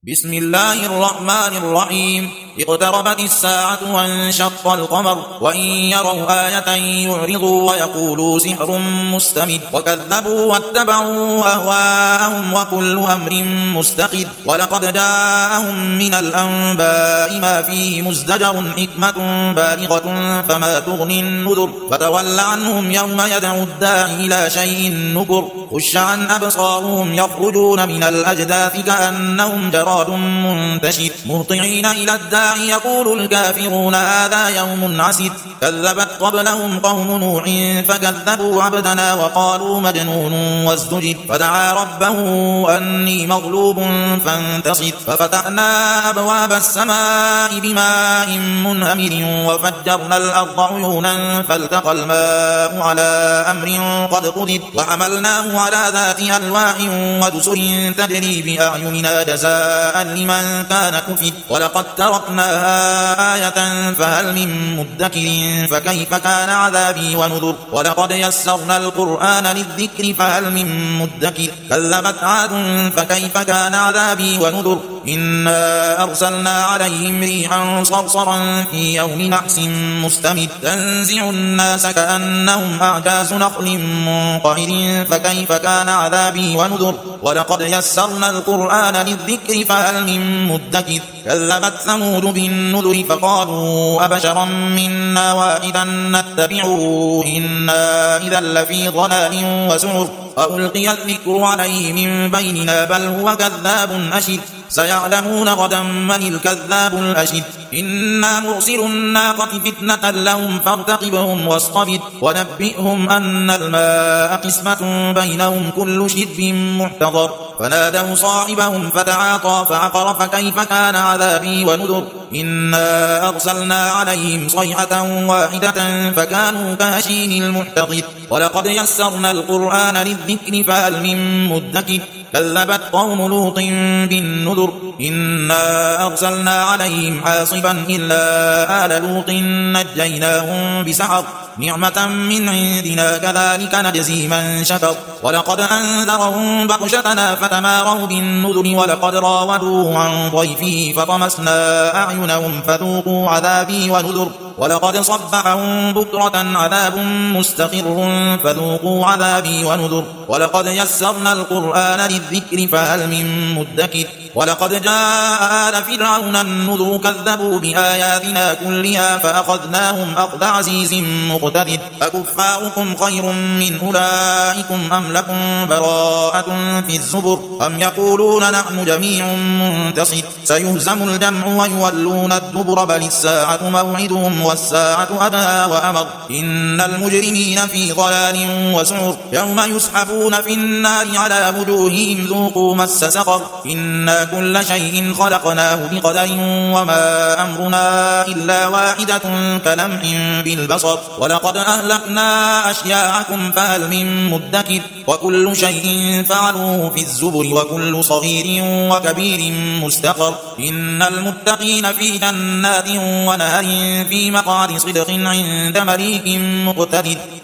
بسم الله الرحمن الرحيم. اقتربت الساعة وانشق القمر وإن يروا آية يعرضوا ويقولوا سحر مستمر وكذبوا واتبعوا أهواءهم وكل أمر مستقر ولقد جاءهم من الأنباء ما فيه مزدجر حكمة بالغة فما تغني النذر فتول عنهم يوم يدعو الداعي إلى شيء نكر خش عن أبصارهم يخرجون من الأجداث كأنهم جراد منتشر مهطعين إلى الداعي يقول الكافرون هذا يوم عسر كذبت قبلهم قوم نوح فكذبوا عبدنا وقالوا مجنون وازدجر فدعا ربه أني مغلوب فانتصر ففتحنا أبواب السماء بماء منهمر وفجرنا الأرض عيونا فالتقى الماء على أمر قد قدر وحملناه على ذات ألواح ودسر تجري بأعيننا جزاء لمن كان كفر ولقد تركناها آية فهل من مدكر فكيف كان عذابي ونذر ولقد يسرنا القرآن للذكر فهل من مدكر كذبت عاد فكيف كان عذابي ونذر إنا أرسلنا عليهم ريحا صرصرا في يوم نحس مستمر تنزع الناس كأنهم أعجاز نخل منقعر فكيف كان عذابي ونذر ولقد يسرنا القرآن للذكر فهل من مدكر كذبت ثمود بالنذر فقالوا أبشرا منا واحدا نتبعه إنا إذا لفي ضلال وسعر ألقي الذكر عليه من بيننا بل هو كذاب أشر سيعلمون غدا من الكذاب الأشر إنا مرسل الناقة فتنة لهم فارتقبهم واصطبر ونبئهم أن الماء قسمة بينهم كل شرب محتضر فنادوا صاحبهم فتعاطى فعقر فكيف كان عذابي ونذر إنا أرسلنا عليهم صيحة واحدة فكانوا كهشيم المحتضر ولقد يسرنا القرآن للذكر فهل من مدكر كذبت قوم لوط بالنذر إنا أرسلنا عليهم حاصبا إلا آل لوط نجيناهم بسحر نعمة من عندنا كذلك نجزي من شكر ولقد أنذرهم بطشتنا فتماروا بالنذر ولقد راودوه عن ضيفه فطمسنا أعينهم فذوقوا عذابي ونذر ولقد صبحهم بكرة عذاب مستقر فذوقوا عذابي ونذر ولقد يسرنا القرآن للذكر فهل من مدكر ولقد جاء آل فرعون النذر كذبوا بآياتنا كلها فأخذناهم أخذ عزيز مقتدر أكفاركم خير من أولئكم أم لكم براءة في الزبر أم يقولون نحن جميع منتصر سيهزم الجمع ويولون الدبر بل الساعة موعدهم والساعة أدهى وأمر إن المجرمين في ضلال وسعر يوم يسحبون في النار على وجوههم ذوقوا مس سقر إنا كل شيء خلقناه بقدر وما أمرنا إلا واحدة كلمح بالبصر ولقد أهلكنا أشياعكم فهل من مدكر وكل شيء فعلوه في الزبر وكل صغير وكبير مستقر إن المتقين في جنات ونهر في مقعد صدق عند مليك مقتدر